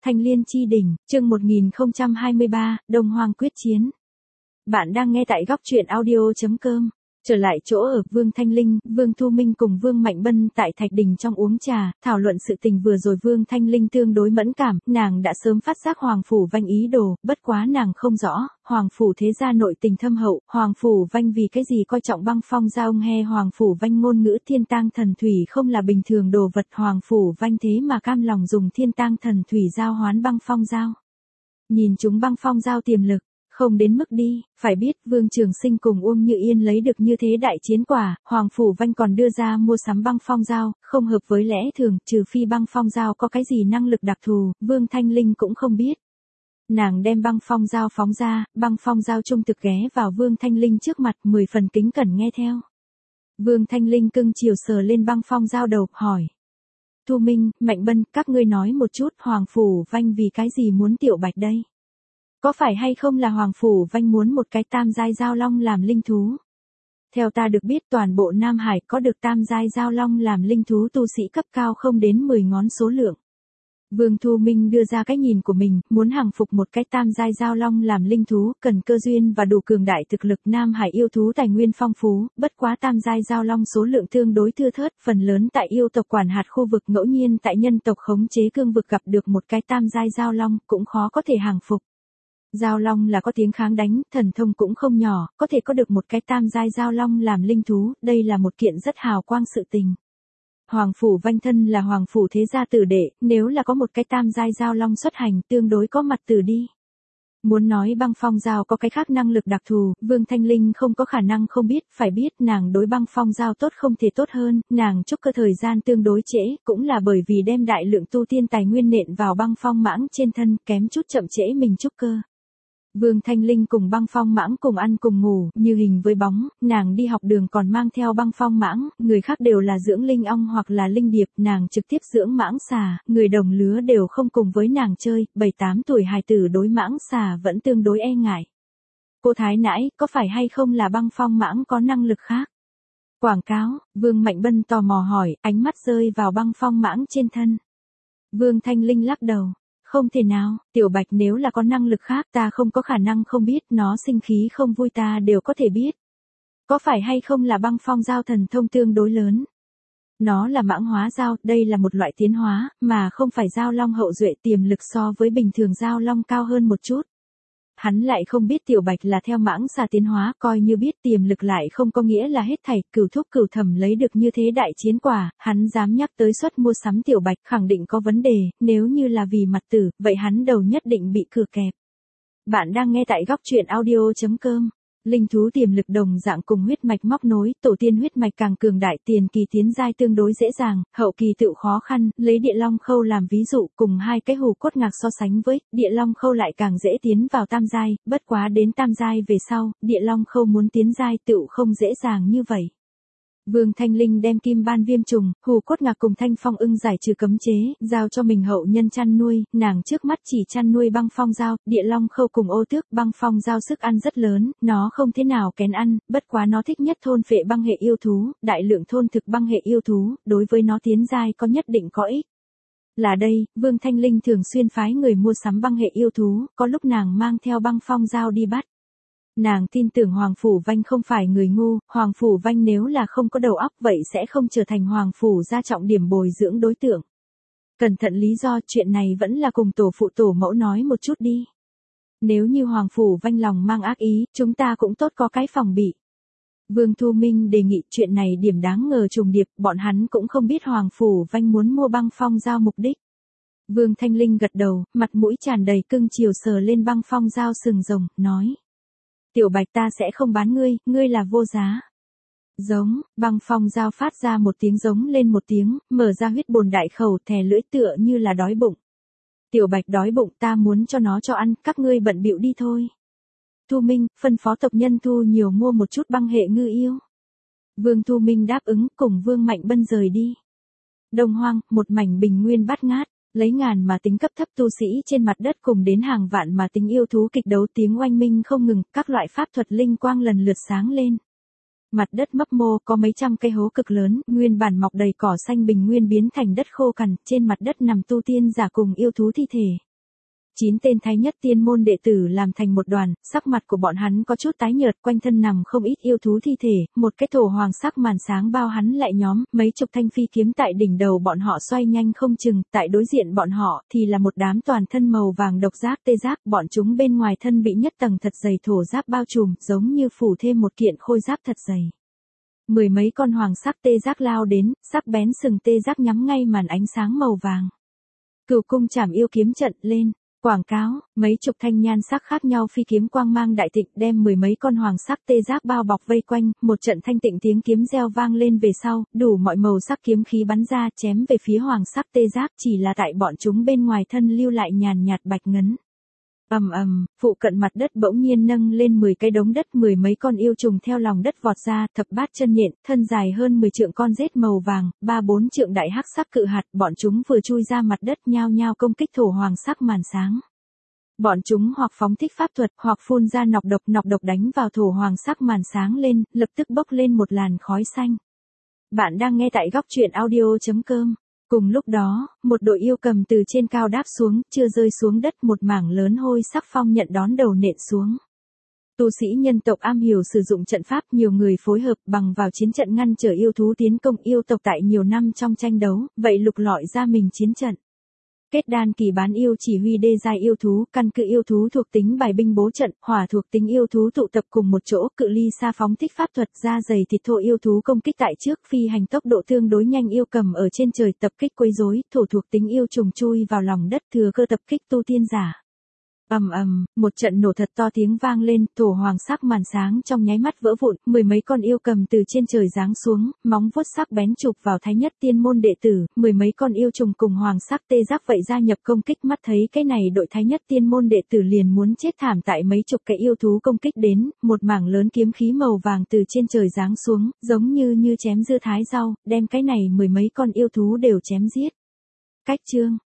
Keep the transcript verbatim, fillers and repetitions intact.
Thanh Liên Chi Đỉnh, chương một nghìn không trăm hai mươi ba, Đông Hoang quyết chiến. Bạn đang nghe tại góc truyện audio chấm com. Trở lại chỗ ở, Vương Thanh Linh, Vương Thu Minh cùng Vương Mạnh Bân tại Thạch Đình trong uống trà, thảo luận sự tình vừa rồi. Vương Thanh Linh tương đối mẫn cảm, nàng đã sớm phát giác Hoàng Phủ Vanh ý đồ, bất quá nàng không rõ, Hoàng Phủ thế gia nội tình thâm hậu, Hoàng Phủ Vanh vì cái gì coi trọng băng phong giao nghe Hoàng Phủ Vanh ngôn ngữ thiên tang thần thủy không là bình thường đồ vật, Hoàng Phủ Vanh thế mà cam lòng dùng thiên tang thần thủy giao hoán băng phong giao. Nhìn chúng băng phong giao tiềm lực. Không đến mức đi, phải biết Vương Trường Sinh cùng Uông Như Yên lấy được như thế đại chiến quả, Hoàng Phủ Vanh còn đưa ra mua sắm băng phong giao, không hợp với lẽ thường, trừ phi băng phong giao có cái gì năng lực đặc thù, Vương Thanh Linh cũng không biết. Nàng đem băng phong giao phóng ra, băng phong giao trung thực ghé vào Vương Thanh Linh trước mặt, mười phần kính cẩn nghe theo. Vương Thanh Linh cưng chiều sờ lên băng phong giao đầu, hỏi. Thu Minh, Mạnh Bân, các ngươi nói một chút, Hoàng Phủ Vanh vì cái gì muốn Tiểu Bạch đây? Có phải hay không là Hoàng Phủ Vanh muốn một cái tam giai giao long làm linh thú? Theo ta được biết toàn bộ Nam Hải có được tam giai giao long làm linh thú tu sĩ cấp cao không đến mười ngón số lượng. Vương Thu Minh đưa ra cái nhìn của mình, muốn hàng phục một cái tam giai giao long làm linh thú, cần cơ duyên và đủ cường đại thực lực. Nam Hải yêu thú tài nguyên phong phú, bất quá tam giai giao long số lượng tương đối thưa thớt, phần lớn tại yêu tộc quản hạt khu vực, ngẫu nhiên tại nhân tộc khống chế cương vực gặp được một cái tam giai giao long, cũng khó có thể hàng phục. Giao long là có tiếng kháng đánh, thần thông cũng không nhỏ, có thể có được một cái tam giai giao long làm linh thú, đây là một kiện rất hào quang sự tình. Hoàng Phủ Vanh thân là Hoàng Phủ thế gia tử đệ, nếu là có một cái tam giai giao long xuất hành, tương đối có mặt tử đi. Muốn nói băng phong giao có cái khác năng lực đặc thù, Vương Thanh Linh không có khả năng không biết, phải biết nàng đối băng phong giao tốt không thể tốt hơn, nàng trúc cơ thời gian tương đối trễ, cũng là bởi vì đem đại lượng tu tiên tài nguyên nện vào băng phong mãng trên thân, kém chút chậm trễ mình trúc cơ. Vương Thanh Linh cùng băng phong mãng cùng ăn cùng ngủ, như hình với bóng, nàng đi học đường còn mang theo băng phong mãng, người khác đều là dưỡng linh ong hoặc là linh điệp, nàng trực tiếp dưỡng mãng xà, người đồng lứa đều không cùng với nàng chơi, bảy tám tuổi hài tử đối mãng xà vẫn tương đối e ngại. Cô Thái nãi, có phải hay không là băng phong mãng có năng lực khác? Quảng cáo, Vương Mạnh Bân tò mò hỏi, ánh mắt rơi vào băng phong mãng trên thân. Vương Thanh Linh lắc đầu. Không thể nào, Tiểu Bạch nếu là có năng lực khác ta không có khả năng không biết, nó sinh khí không vui ta đều có thể biết. Có phải hay không là băng phong giao thần thông tương đối lớn? Nó là mãng hóa giao, đây là một loại tiến hóa, mà không phải giao long hậu duệ, tiềm lực so với bình thường giao long cao hơn một chút. Hắn lại không biết Tiểu Bạch là theo mãng xà tiến hóa, coi như biết tiềm lực lại không có nghĩa là hết thảy, cửu thúc cửu thẩm lấy được như thế đại chiến quả, hắn dám nhắc tới suất mua sắm Tiểu Bạch khẳng định có vấn đề, nếu như là vì mặt tử, vậy hắn đầu nhất định bị cửa kẹp. Bạn đang nghe tại góc truyện audio chấm com. Linh thú tiềm lực đồng dạng cùng huyết mạch móc nối, tổ tiên huyết mạch càng cường đại, tiền kỳ tiến giai tương đối dễ dàng, hậu kỳ tự khó khăn, lấy địa long khâu làm ví dụ, cùng hai cái hù cốt ngạc so sánh với, địa long khâu lại càng dễ tiến vào tam giai, bất quá đến tam giai về sau, địa long khâu muốn tiến giai tự không dễ dàng như vậy. Vương Thanh Linh đem kim ban viêm trùng, hù cốt ngạc cùng thanh phong ưng giải trừ cấm chế, giao cho mình hậu nhân chăn nuôi, nàng trước mắt chỉ chăn nuôi băng phong giao, địa long khâu cùng ô tước. Băng phong giao sức ăn rất lớn, nó không thế nào kén ăn, bất quá nó thích nhất thôn phệ băng hệ yêu thú, đại lượng thôn thực băng hệ yêu thú, đối với nó tiến giai có nhất định có ích. Là đây, Vương Thanh Linh thường xuyên phái người mua sắm băng hệ yêu thú, có lúc nàng mang theo băng phong giao đi bắt. Nàng tin tưởng Hoàng Phủ Vanh không phải người ngu, Hoàng Phủ Vanh nếu là không có đầu óc vậy sẽ không trở thành Hoàng Phủ gia trọng điểm bồi dưỡng đối tượng. Cẩn thận lý do chuyện này vẫn là cùng tổ phụ tổ mẫu nói một chút đi. Nếu như Hoàng Phủ Vanh lòng mang ác ý, chúng ta cũng tốt có cái phòng bị. Vương Thu Minh đề nghị chuyện này điểm đáng ngờ trùng điệp, bọn hắn cũng không biết Hoàng Phủ Vanh muốn mua băng phong giao mục đích. Vương Thanh Linh gật đầu, mặt mũi tràn đầy cưng chiều sờ lên băng phong giao sừng rồng, nói. Tiểu Bạch ta sẽ không bán ngươi, ngươi là vô giá. Giống, băng phong giao phát ra một tiếng giống lên một tiếng, mở ra huyết bồn đại khẩu, thè lưỡi tựa như là đói bụng. Tiểu Bạch đói bụng, ta muốn cho nó cho ăn, các ngươi bận bịu đi thôi. Thu Minh, phân phó tộc nhân thu nhiều mua một chút băng hệ ngư yêu. Vương Thu Minh đáp ứng, cùng Vương Mạnh Bân rời đi. Đông Hoang, một mảnh bình nguyên bát ngát. Lấy ngàn mà tính cấp thấp tu sĩ trên mặt đất cùng đến hàng vạn mà tính yêu thú kịch đấu, tiếng oanh minh không ngừng, các loại pháp thuật linh quang lần lượt sáng lên. Mặt đất mấp mô, có mấy trăm cây hố cực lớn, nguyên bản mọc đầy cỏ xanh bình nguyên biến thành đất khô cằn, trên mặt đất nằm tu tiên giả cùng yêu thú thi thể. Chín tên thái nhất tiên môn đệ tử làm thành một đoàn, sắc mặt của bọn hắn có chút tái nhợt, quanh thân nằm không ít yêu thú thi thể, một cái thổ hoàng sắc màn sáng bao hắn lại nhóm, mấy chục thanh phi kiếm tại đỉnh đầu bọn họ xoay nhanh không chừng, tại đối diện bọn họ thì là một đám toàn thân màu vàng độc giác tê giác, bọn chúng bên ngoài thân bị nhất tầng thật dày thổ giáp bao trùm, giống như phủ thêm một kiện khôi giáp thật dày. Mười mấy con hoàng sắc tê giác lao đến, sắc bén sừng tê giác nhắm ngay màn ánh sáng màu vàng. Cửu cung chảm yêu kiếm trận lên. Quảng cáo, mấy chục thanh nhan sắc khác nhau phi kiếm quang mang đại thịnh đem mười mấy con hoàng sắc tê giác bao bọc vây quanh, một trận thanh tịnh tiếng kiếm reo vang lên về sau, đủ mọi màu sắc kiếm khí bắn ra chém về phía hoàng sắc tê giác, chỉ là tại bọn chúng bên ngoài thân lưu lại nhàn nhạt bạch ngấn. Ầm ầm, phụ cận mặt đất bỗng nhiên nâng lên mười cái đống đất, mười mấy con yêu trùng theo lòng đất vọt ra, thập bát chân nhện, thân dài hơn mười trượng con rết màu vàng, ba bốn trượng đại hắc sắc cự hạt, bọn chúng vừa chui ra mặt đất nhao nhao công kích thổ hoàng sắc màn sáng. Bọn chúng hoặc phóng thích pháp thuật, hoặc phun ra nọc độc, nọc độc đánh vào thổ hoàng sắc màn sáng lên, lập tức bốc lên một làn khói xanh. Bạn đang nghe tại góc truyện audio chấm com. Cùng lúc đó, một đội yêu cầm từ trên cao đáp xuống, chưa rơi xuống đất, một mảng lớn hôi sắc phong nhận đón đầu nện xuống. Tu sĩ nhân tộc am hiểu sử dụng trận pháp, nhiều người phối hợp bằng vào chiến trận ngăn trở yêu thú tiến công yêu tộc tại nhiều năm trong tranh đấu, vậy lục lọi ra mình chiến trận. Kết đan kỳ bán yêu chỉ huy đê giai yêu thú, căn cứ yêu thú thuộc tính bài binh bố trận, hỏa thuộc tính yêu thú tụ tập cùng một chỗ, cự ly xa phóng thích pháp thuật, da dày thịt thô yêu thú công kích tại trước, phi hành tốc độ tương đối nhanh yêu cầm ở trên trời tập kích quấy rối, thổ thuộc tính yêu trùng chui vào lòng đất thừa cơ tập kích tu tiên giả. Ầm ầm, một trận nổ thật to tiếng vang lên, thổ hoàng sắc màn sáng trong nháy mắt vỡ vụn, mười mấy con yêu cầm từ trên trời giáng xuống, móng vuốt sắc bén chụp vào thái nhất tiên môn đệ tử, mười mấy con yêu trùng cùng hoàng sắc tê giác vậy gia nhập công kích, mắt thấy cái này đội thái nhất tiên môn đệ tử liền muốn chết thảm tại mấy chục cái yêu thú công kích đến, một mảng lớn kiếm khí màu vàng từ trên trời giáng xuống, giống như như chém dưa thái rau, đem cái này mười mấy con yêu thú đều chém giết. Cách chương